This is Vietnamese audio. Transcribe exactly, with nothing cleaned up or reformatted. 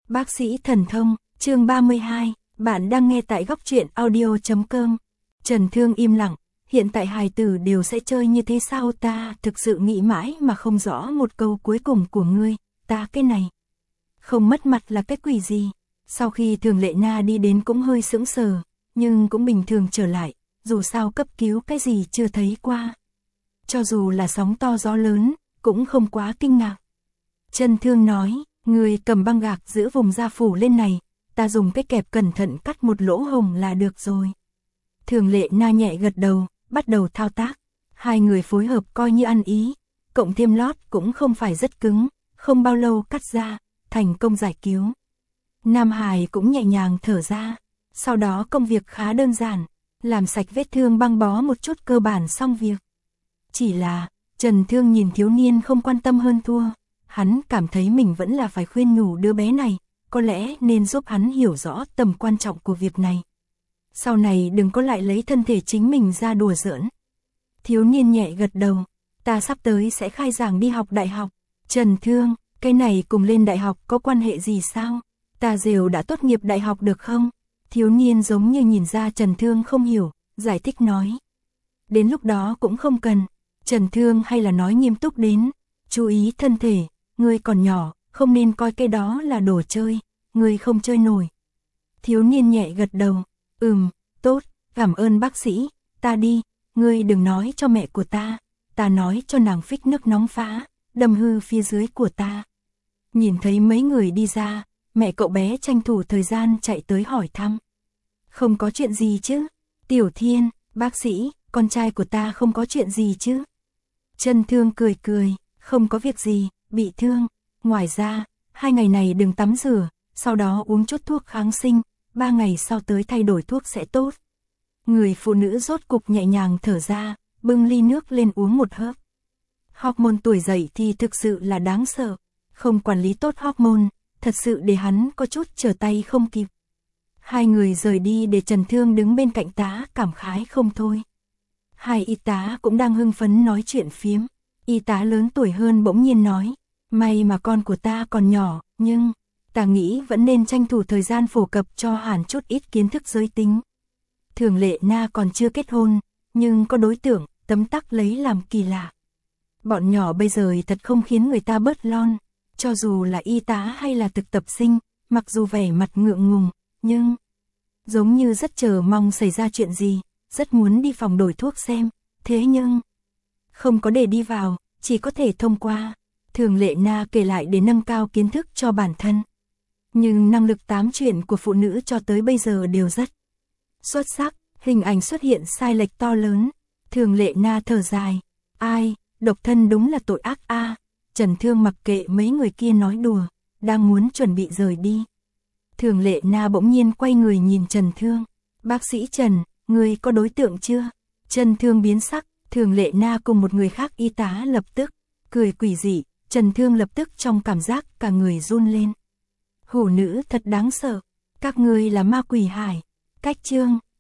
Bác sĩ thần thông, chương ba mươi hai, bạn đang nghe tại góc truyện audio chấm com. Trần Thương im lặng, hiện tại hài tử đều sẽ chơi như thế sao, ta thực sự nghĩ mãi mà không rõ một câu cuối cùng của ngươi, ta cái này. Không mất mặt là cái quỷ gì? Sau khi Thường Lệ Na đi đến cũng hơi sững sờ, nhưng cũng bình thường trở lại, dù sao cấp cứu cái gì chưa thấy qua. Cho dù là sóng to gió lớn, cũng không quá kinh ngạc. Trần Thương nói, người cầm băng gạc giữ vùng da phủ lên này, ta dùng cái kẹp cẩn thận cắt một lỗ hồng là được rồi. Thường Lệ Na nhẹ gật đầu, bắt đầu thao tác. Hai người phối hợp coi như ăn ý, cộng thêm lót cũng không phải rất cứng, không bao lâu cắt ra, thành công giải cứu. Nam Hải cũng nhẹ nhàng thở ra, sau đó công việc khá đơn giản, làm sạch vết thương băng bó một chút cơ bản xong việc. Chỉ là, Trần Thương nhìn thiếu niên không quan tâm hơn thua, hắn cảm thấy mình vẫn là phải khuyên nhủ đứa bé này, có lẽ nên giúp hắn hiểu rõ tầm quan trọng của việc này. Sau này đừng có lại lấy thân thể chính mình ra đùa giỡn. Thiếu niên nhẹ gật đầu, ta sắp tới sẽ khai giảng đi học đại học. Trần Thương, cái này cùng lên đại học có quan hệ gì sao? Ta đều đã tốt nghiệp đại học được không? Thiếu niên giống như nhìn ra Trần Thương không hiểu, giải thích nói. Đến lúc đó cũng không cần. Trần Thương hay là nói nghiêm túc đến, chú ý thân thể, ngươi còn nhỏ, không nên coi cái đó là đồ chơi, ngươi không chơi nổi. Thiếu niên nhẹ gật đầu, ừm, tốt, cảm ơn bác sĩ, ta đi, ngươi đừng nói cho mẹ của ta, ta nói cho nàng phích nước nóng phá, đâm hư phía dưới của ta. Nhìn thấy mấy người đi ra, mẹ cậu bé tranh thủ thời gian chạy tới hỏi thăm. Không có chuyện gì chứ, Tiểu Thiên, bác sĩ, con trai của ta không có chuyện gì chứ. Trần Thương cười cười, không có việc gì, bị thương. Ngoài ra, hai ngày này đừng tắm rửa, sau đó uống chút thuốc kháng sinh, ba ngày sau tới thay đổi thuốc sẽ tốt. Người phụ nữ rốt cục nhẹ nhàng thở ra, bưng ly nước lên uống một hớp. Hormone tuổi dậy thì thực sự là đáng sợ, không quản lý tốt hormone, thật sự để hắn có chút trở tay không kịp. Hai người rời đi để Trần Thương đứng bên cạnh tá cảm khái không thôi. Hai y tá cũng đang hưng phấn nói chuyện phiếm. Y tá lớn tuổi hơn bỗng nhiên nói, may mà con của ta còn nhỏ, nhưng ta nghĩ vẫn nên tranh thủ thời gian phổ cập cho hắn chút ít kiến thức giới tính. Thường Lệ Na còn chưa kết hôn, nhưng có đối tượng, tấm tắc lấy làm kỳ lạ. Bọn nhỏ bây giờ thật không khiến người ta bớt lon, cho dù là y tá hay là thực tập sinh, mặc dù vẻ mặt ngượng ngùng, nhưng giống như rất chờ mong xảy ra chuyện gì, rất muốn đi phòng đổi thuốc xem, thế nhưng không có để đi vào, chỉ có thể thông qua. Thường Lệ Na kể lại để nâng cao kiến thức cho bản thân. Nhưng năng lực tám chuyện của phụ nữ cho tới bây giờ đều rất xuất sắc, hình ảnh xuất hiện sai lệch to lớn. Thường Lệ Na thở dài, ai, độc thân đúng là tội ác a. À. Trần Thương mặc kệ mấy người kia nói đùa, đang muốn chuẩn bị rời đi. Thường Lệ Na bỗng nhiên quay người nhìn Trần Thương, bác sĩ Trần, người có đối tượng chưa? Trần Thương biến sắc, Thường Lệ Na cùng một người khác y tá lập tức cười quỷ dị, Trần Thương lập tức trong cảm giác cả người run lên. Hủ nữ thật đáng sợ, các ngươi là ma quỷ hải. Cách chương